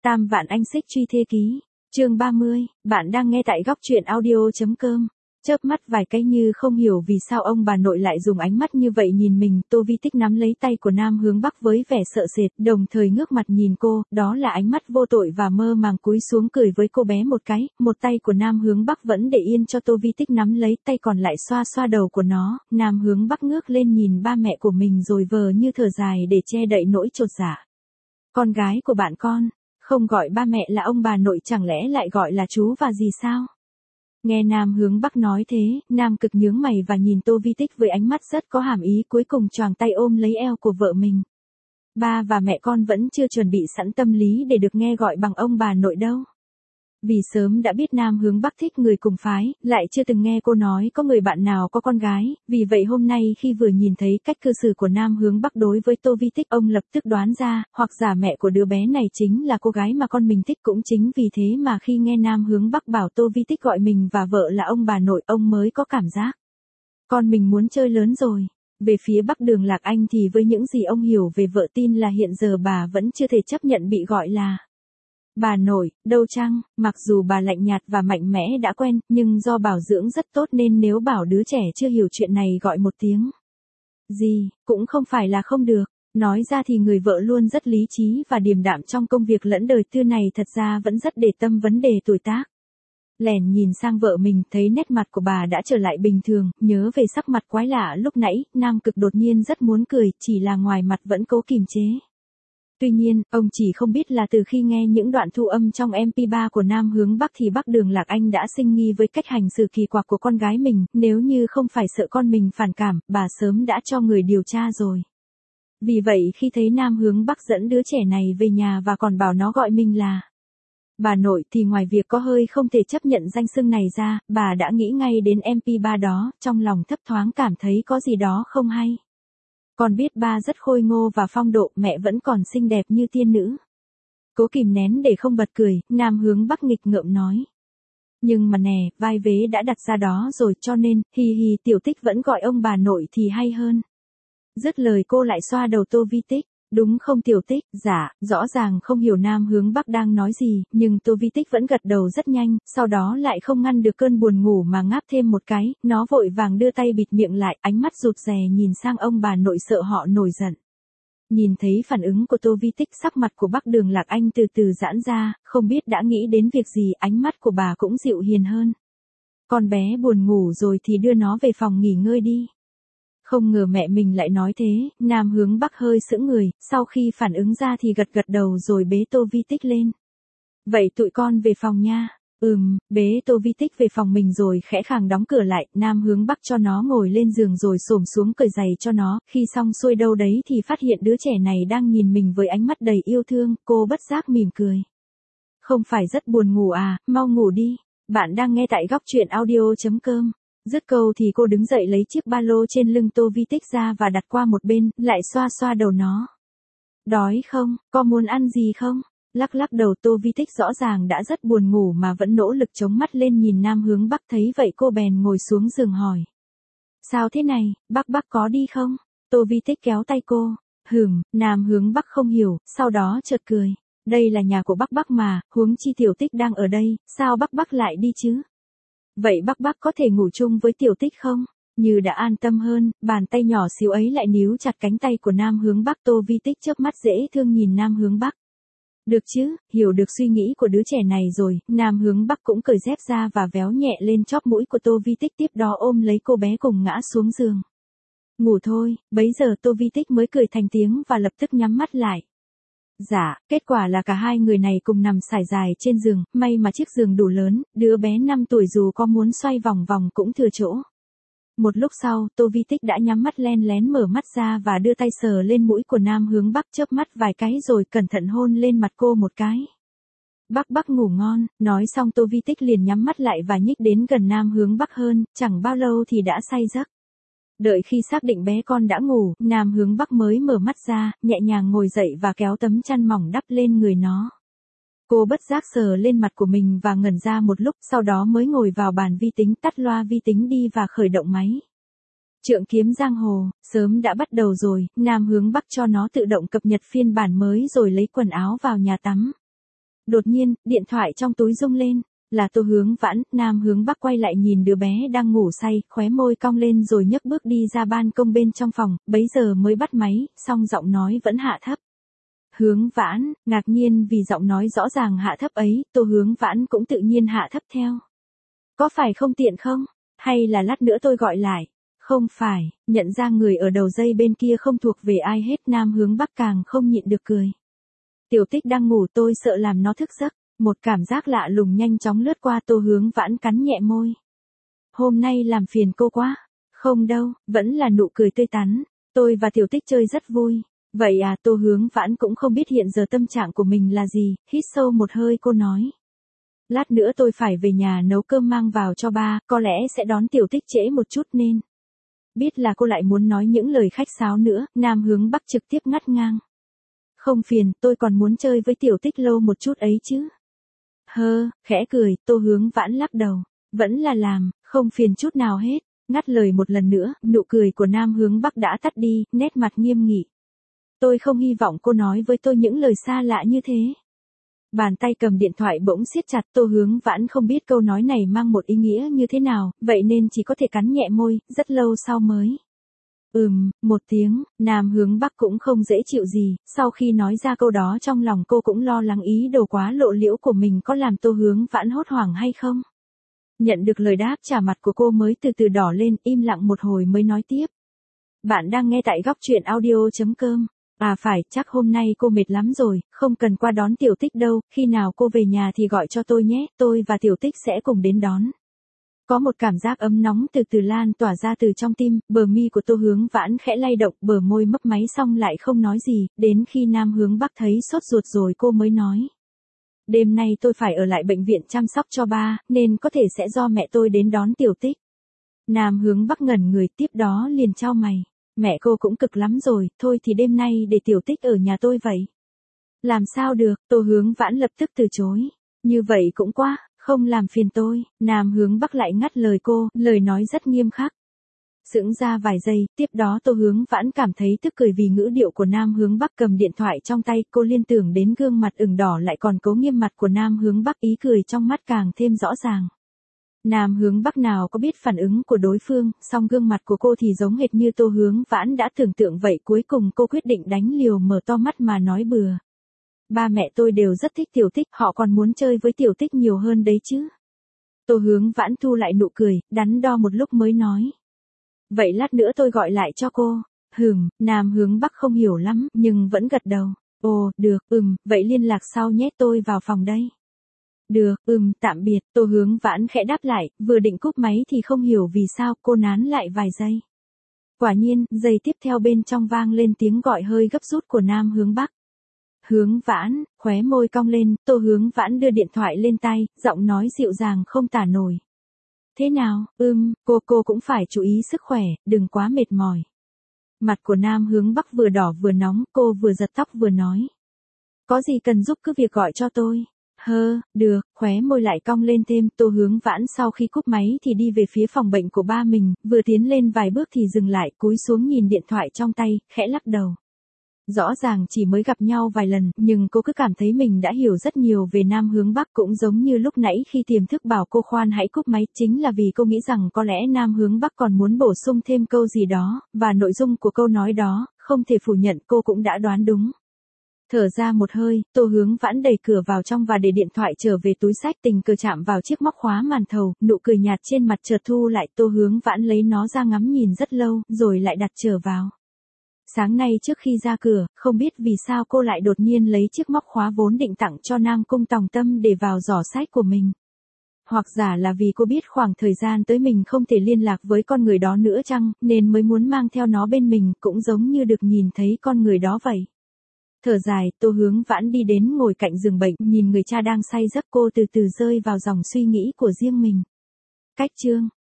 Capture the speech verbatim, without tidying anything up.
Tam vạn anh xích truy thê ký, chương ba mươi, bạn đang nghe tại góc truyện audio.com. Chớp mắt vài cái như không hiểu vì sao ông bà nội lại dùng ánh mắt như vậy nhìn mình. Tô Vi Tích nắm lấy tay của Nam Hướng Bắc với vẻ sợ sệt, đồng thời ngước mặt nhìn cô, đó là ánh mắt vô tội và mơ màng, cúi xuống cười với cô bé một cái. Một tay của Nam Hướng Bắc vẫn để yên cho Tô Vi Tích nắm lấy, tay còn lại xoa xoa đầu của nó. Nam Hướng Bắc ngước lên nhìn ba mẹ của mình rồi vờ như thở dài để che đậy nỗi chột dạ. Con gái của bạn con, không gọi ba mẹ là ông bà nội chẳng lẽ lại gọi là chú và dì sao? Nghe Nam Hướng Bắc nói thế, Nam Cực nhướng mày và nhìn Tô Vi Tích với ánh mắt rất có hàm ý, cuối cùng choàng tay ôm lấy eo của vợ mình. Ba và mẹ con vẫn chưa chuẩn bị sẵn tâm lý để được nghe gọi bằng ông bà nội đâu. Vì sớm đã biết Nam Hướng Bắc thích người cùng phái, lại chưa từng nghe cô nói có người bạn nào có con gái, vì vậy hôm nay khi vừa nhìn thấy cách cư xử của Nam Hướng Bắc đối với Tô Vi Tích, ông lập tức đoán ra, hoặc giả mẹ của đứa bé này chính là cô gái mà con mình thích. Cũng chính vì thế mà khi nghe Nam Hướng Bắc bảo Tô Vi Tích gọi mình và vợ là ông bà nội, ông mới có cảm giác con mình muốn chơi lớn rồi. Về phía Bắc Đường Lạc Anh thì với những gì ông hiểu về vợ, tin là hiện giờ bà vẫn chưa thể chấp nhận bị gọi là bà nội, đâu chăng. Mặc dù bà lạnh nhạt và mạnh mẽ đã quen, nhưng do bảo dưỡng rất tốt nên nếu bảo đứa trẻ chưa hiểu chuyện này gọi một tiếng gì, cũng không phải là không được. Nói ra thì người vợ luôn rất lý trí và điềm đạm trong công việc lẫn đời tư này thật ra vẫn rất để tâm vấn đề tuổi tác. Lèn nhìn sang vợ mình, thấy nét mặt của bà đã trở lại bình thường, nhớ về sắc mặt quái lạ lúc nãy, Nam Cực đột nhiên rất muốn cười, chỉ là ngoài mặt vẫn cố kìm chế. Tuy nhiên, ông chỉ không biết là từ khi nghe những đoạn thu âm trong em pê ba của Nam Hướng Bắc thì Bắc Đường Lạc Anh đã sinh nghi với cách hành xử kỳ quặc của con gái mình, nếu như không phải sợ con mình phản cảm, bà sớm đã cho người điều tra rồi. Vì vậy khi thấy Nam Hướng Bắc dẫn đứa trẻ này về nhà và còn bảo nó gọi mình là bà nội thì ngoài việc có hơi không thể chấp nhận danh xưng này ra, bà đã nghĩ ngay đến em pê ba đó, trong lòng thấp thoáng cảm thấy có gì đó không hay. Con biết ba rất khôi ngô và phong độ, mẹ vẫn còn xinh đẹp như tiên nữ. Cố kìm nén để không bật cười, Nam Hướng Bắc nghịch ngợm nói. Nhưng mà nè, vai vế đã đặt ra đó rồi, cho nên, hì hì, Tiểu Tích vẫn gọi ông bà nội thì hay hơn. Dứt lời cô lại xoa đầu Tô Vi Tích. Đúng không Tiểu Tích? Dạ, rõ ràng không hiểu Nam Hướng Bắc đang nói gì, nhưng Tô Vi Tích vẫn gật đầu rất nhanh, sau đó lại không ngăn được cơn buồn ngủ mà ngáp thêm một cái, nó vội vàng đưa tay bịt miệng lại, ánh mắt rụt rè nhìn sang ông bà nội sợ họ nổi giận. Nhìn thấy phản ứng của Tô Vi Tích, sắc mặt của Bắc Đường Lạc Anh từ từ giãn ra, không biết đã nghĩ đến việc gì, ánh mắt của bà cũng dịu hiền hơn. Con bé buồn ngủ rồi thì đưa nó về phòng nghỉ ngơi đi. Không ngờ mẹ mình lại nói thế, Nam Hướng Bắc hơi sững người, sau khi phản ứng ra thì gật gật đầu rồi bế Tô Vi Tích lên. Vậy tụi con về phòng nha. Ừm, bế Tô Vi Tích về phòng mình rồi khẽ khàng đóng cửa lại, Nam Hướng Bắc cho nó ngồi lên giường rồi xổm xuống cởi giày cho nó, khi xong xuôi đâu đấy thì phát hiện đứa trẻ này đang nhìn mình với ánh mắt đầy yêu thương, cô bất giác mỉm cười. Không phải rất buồn ngủ à, mau ngủ đi. Bạn đang nghe tại góc truyện audio.com. Dứt câu thì cô đứng dậy lấy chiếc ba lô trên lưng Tô Vi Tích ra và đặt qua một bên, lại xoa xoa đầu nó. Đói không, có muốn ăn gì không? Lắc lắc đầu, Tô Vi Tích rõ ràng đã rất buồn ngủ mà vẫn nỗ lực chống mắt lên nhìn Nam Hướng Bắc, thấy vậy cô bèn ngồi xuống giường hỏi. Sao thế này, Bắc Bắc có đi không? Tô Vi Tích kéo tay cô. Hừm, Nam Hướng Bắc không hiểu, sau đó chợt cười. Đây là nhà của Bắc Bắc mà, huống chi Tiểu Tích đang ở đây, sao Bắc Bắc lại đi chứ? Vậy Bắc Bắc có thể ngủ chung với Tiểu Tích không? Như đã an tâm hơn, bàn tay nhỏ xíu ấy lại níu chặt cánh tay của Nam Hướng Bắc. Tô Vi Tích chớp mắt dễ thương nhìn Nam Hướng Bắc. Được chứ, hiểu được suy nghĩ của đứa trẻ này rồi, Nam Hướng Bắc cũng cởi dép ra và véo nhẹ lên chóp mũi của Tô Vi Tích, tiếp đó ôm lấy cô bé cùng ngã xuống giường. Ngủ thôi, bấy giờ Tô Vi Tích mới cười thành tiếng và lập tức nhắm mắt lại. Dạ, kết quả là cả hai người này cùng nằm sải dài trên giường, may mà chiếc giường đủ lớn, đứa bé năm tuổi dù có muốn xoay vòng vòng cũng thừa chỗ. Một lúc sau, Tô Vi Tích đã nhắm mắt len lén mở mắt ra và đưa tay sờ lên mũi của Nam Hướng Bắc, chớp mắt vài cái rồi cẩn thận hôn lên mặt cô một cái. Bắc Bắc ngủ ngon, nói xong Tô Vi Tích liền nhắm mắt lại và nhích đến gần Nam Hướng Bắc hơn, chẳng bao lâu thì đã say giấc. Đợi khi xác định bé con đã ngủ, Nam Hướng Bắc mới mở mắt ra, nhẹ nhàng ngồi dậy và kéo tấm chăn mỏng đắp lên người nó. Cô bất giác sờ lên mặt của mình và ngẩn ra một lúc, sau đó mới ngồi vào bàn vi tính, tắt loa vi tính đi và khởi động máy. Trượng kiếm giang hồ, sớm đã bắt đầu rồi, Nam Hướng Bắc cho nó tự động cập nhật phiên bản mới rồi lấy quần áo vào nhà tắm. Đột nhiên, điện thoại trong túi rung lên. Là Tô Hướng Vãn. Nam Hướng Bắc quay lại nhìn đứa bé đang ngủ say, khóe môi cong lên rồi nhấc bước đi ra ban công bên trong phòng, bấy giờ mới bắt máy, song giọng nói vẫn hạ thấp. Hướng Vãn. Ngạc nhiên vì giọng nói rõ ràng hạ thấp ấy, Tô Hướng Vãn cũng tự nhiên hạ thấp theo. Có phải không tiện không? Hay là lát nữa tôi gọi lại? Không phải, nhận ra người ở đầu dây bên kia không thuộc về ai hết, Nam Hướng Bắc càng không nhịn được cười. Tiểu Tích đang ngủ, tôi sợ làm nó thức giấc. Một cảm giác lạ lùng nhanh chóng lướt qua, Tô Hướng Vãn cắn nhẹ môi. Hôm nay làm phiền cô quá. Không đâu, vẫn là nụ cười tươi tắn. Tôi và Tiểu Tích chơi rất vui. Vậy à, Tô Hướng Vãn cũng không biết hiện giờ tâm trạng của mình là gì, hít sâu một hơi cô nói. Lát nữa tôi phải về nhà nấu cơm mang vào cho ba, có lẽ sẽ đón Tiểu Tích trễ một chút nên. Biết là cô lại muốn nói những lời khách sáo nữa, Nam Hướng Bắc trực tiếp ngắt ngang. Không phiền, tôi còn muốn chơi với Tiểu Tích lâu một chút ấy chứ. Hơ, khẽ cười, Tô Hướng Vãn lắc đầu. Vẫn là làm, không phiền chút nào hết. Ngắt lời một lần nữa, nụ cười của Nam Hướng Bắc đã tắt đi, nét mặt nghiêm nghị. Tôi không hy vọng cô nói với tôi những lời xa lạ như thế. Bàn tay cầm điện thoại bỗng siết chặt, Tô Hướng Vãn không biết câu nói này mang một ý nghĩa như thế nào, vậy nên chỉ có thể cắn nhẹ môi, rất lâu sau mới. Ừm, một tiếng, Nam Hướng Bắc cũng không dễ chịu gì, sau khi nói ra câu đó trong lòng cô cũng lo lắng ý đồ quá lộ liễu của mình có làm Tô Hướng Vãn hốt hoảng hay không. Nhận được lời đáp trả mặt của cô mới từ từ đỏ lên, im lặng một hồi mới nói tiếp. Bạn đang nghe tại góc truyện audio.com. À phải, chắc hôm nay cô mệt lắm rồi, không cần qua đón Tiểu Tích đâu, khi nào cô về nhà thì gọi cho tôi nhé, tôi và Tiểu Tích sẽ cùng đến đón. Có một cảm giác ấm nóng từ từ lan tỏa ra từ trong tim, bờ mi của Tô Hướng Vãn khẽ lay động, bờ môi mấp máy xong lại không nói gì, đến khi Nam Hướng Bắc thấy sốt ruột rồi cô mới nói. Đêm nay tôi phải ở lại bệnh viện chăm sóc cho ba, nên có thể sẽ do mẹ tôi đến đón Tiểu Tích. Nam Hướng Bắc ngẩn người, tiếp đó liền chau mày. Mẹ cô cũng cực lắm rồi, thôi thì đêm nay để Tiểu Tích ở nhà tôi vậy. Làm sao được, Tô Hướng Vãn lập tức từ chối. Như vậy cũng quá, không làm phiền tôi. Nam Hướng Bắc lại ngắt lời cô, lời nói rất nghiêm khắc. Sững ra vài giây, tiếp đó Tô Hướng Vãn cảm thấy tức cười vì ngữ điệu của Nam Hướng Bắc. Cầm điện thoại trong tay, cô liên tưởng đến gương mặt ửng đỏ lại còn cố nghiêm mặt của Nam Hướng Bắc, ý cười trong mắt càng thêm rõ ràng. Nam Hướng Bắc nào có biết phản ứng của đối phương, song gương mặt của cô thì giống hệt như Tô Hướng Vãn đã tưởng tượng vậy, cuối cùng cô quyết định đánh liều mở to mắt mà nói bừa. Ba mẹ tôi đều rất thích Tiểu Tích, họ còn muốn chơi với Tiểu Tích nhiều hơn đấy chứ. Tô Hướng Vãn thu lại nụ cười, đắn đo một lúc mới nói. Vậy lát nữa tôi gọi lại cho cô. Hừm, Nam Hướng Bắc không hiểu lắm, nhưng vẫn gật đầu. Ồ, được, ừm, vậy liên lạc sau nhé, tôi vào phòng đây. Được, ừm, tạm biệt, Tô Hướng Vãn khẽ đáp lại, vừa định cúp máy thì không hiểu vì sao cô nán lại vài giây. Quả nhiên, giây tiếp theo bên trong vang lên tiếng gọi hơi gấp rút của Nam Hướng Bắc. Hướng Vãn, khóe môi cong lên, Tô Hướng Vãn đưa điện thoại lên tay, giọng nói dịu dàng không tả nổi. Thế nào, ưm, cô cô cũng phải chú ý sức khỏe, đừng quá mệt mỏi. Mặt của Nam Hướng Bắc vừa đỏ vừa nóng, cô vừa giật tóc vừa nói. Có gì cần giúp cứ việc gọi cho tôi. Hơ, được, khóe môi lại cong lên thêm, Tô Hướng Vãn sau khi cúp máy thì đi về phía phòng bệnh của ba mình, vừa tiến lên vài bước thì dừng lại, cúi xuống nhìn điện thoại trong tay, khẽ lắc đầu. Rõ ràng chỉ mới gặp nhau vài lần, nhưng cô cứ cảm thấy mình đã hiểu rất nhiều về Nam Hướng Bắc, cũng giống như lúc nãy khi tiềm thức bảo cô khoan hãy cúp máy, chính là vì cô nghĩ rằng có lẽ Nam Hướng Bắc còn muốn bổ sung thêm câu gì đó, và nội dung của câu nói đó, không thể phủ nhận cô cũng đã đoán đúng. Thở ra một hơi, Tô Hướng Vãn đẩy cửa vào trong và để điện thoại trở về túi xách, tình cờ chạm vào chiếc móc khóa màn thầu, nụ cười nhạt trên mặt chợt thu lại, Tô Hướng Vãn lấy nó ra ngắm nhìn rất lâu, rồi lại đặt trở vào. Sáng nay trước khi ra cửa, không biết vì sao cô lại đột nhiên lấy chiếc móc khóa vốn định tặng cho Nam Cung Tòng Tâm để vào giỏ sách của mình. Hoặc giả là vì cô biết khoảng thời gian tới mình không thể liên lạc với con người đó nữa chăng, nên mới muốn mang theo nó bên mình, cũng giống như được nhìn thấy con người đó vậy. Thở dài, Tô Hướng Vãn đi đến ngồi cạnh giường bệnh, nhìn người cha đang say giấc, cô từ từ rơi vào dòng suy nghĩ của riêng mình. Cách chương